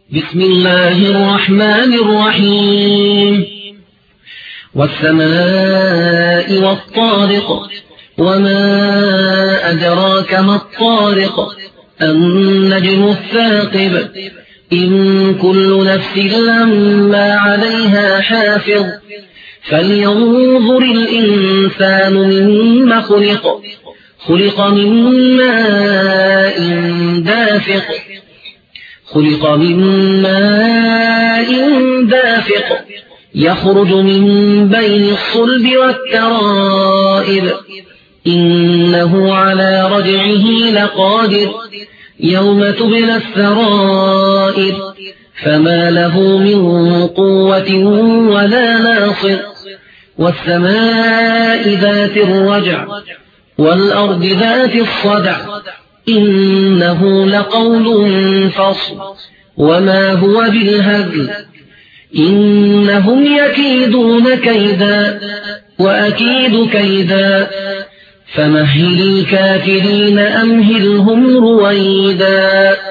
بسم الله الرحمن الرحيم والسماء والطارق وما أدراك ما الطارق النجم الثاقب إن كل نفس لما عليها حافظ فلينظر الإنسان مما خلق من ماء دافق يخرج من بين الصلب والترائب إنه على رجعه لقادر يوم تبلى السرائر فما له من قوة ولا ناصر والسماء ذات الرجع والأرض ذات الصدع إنه لقول فصل وما هو بالهزل إنهم يكيدون كيدا وأكيد كيدا فمهل الكافرين أمهلهم رويدا.